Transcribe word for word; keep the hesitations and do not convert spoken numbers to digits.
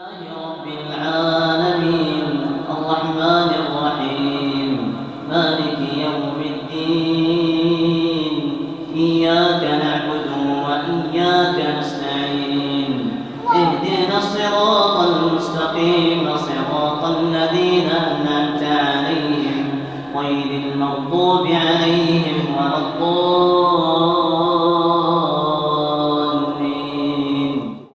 رب العالمين الرحمن الرحيم مالك يوم الدين إياك نعبد وإياك نستعين اهدنا الصراط المستقيم صراط الذين أنعمت عليهم غير المغضوب عليهم ولا الضالين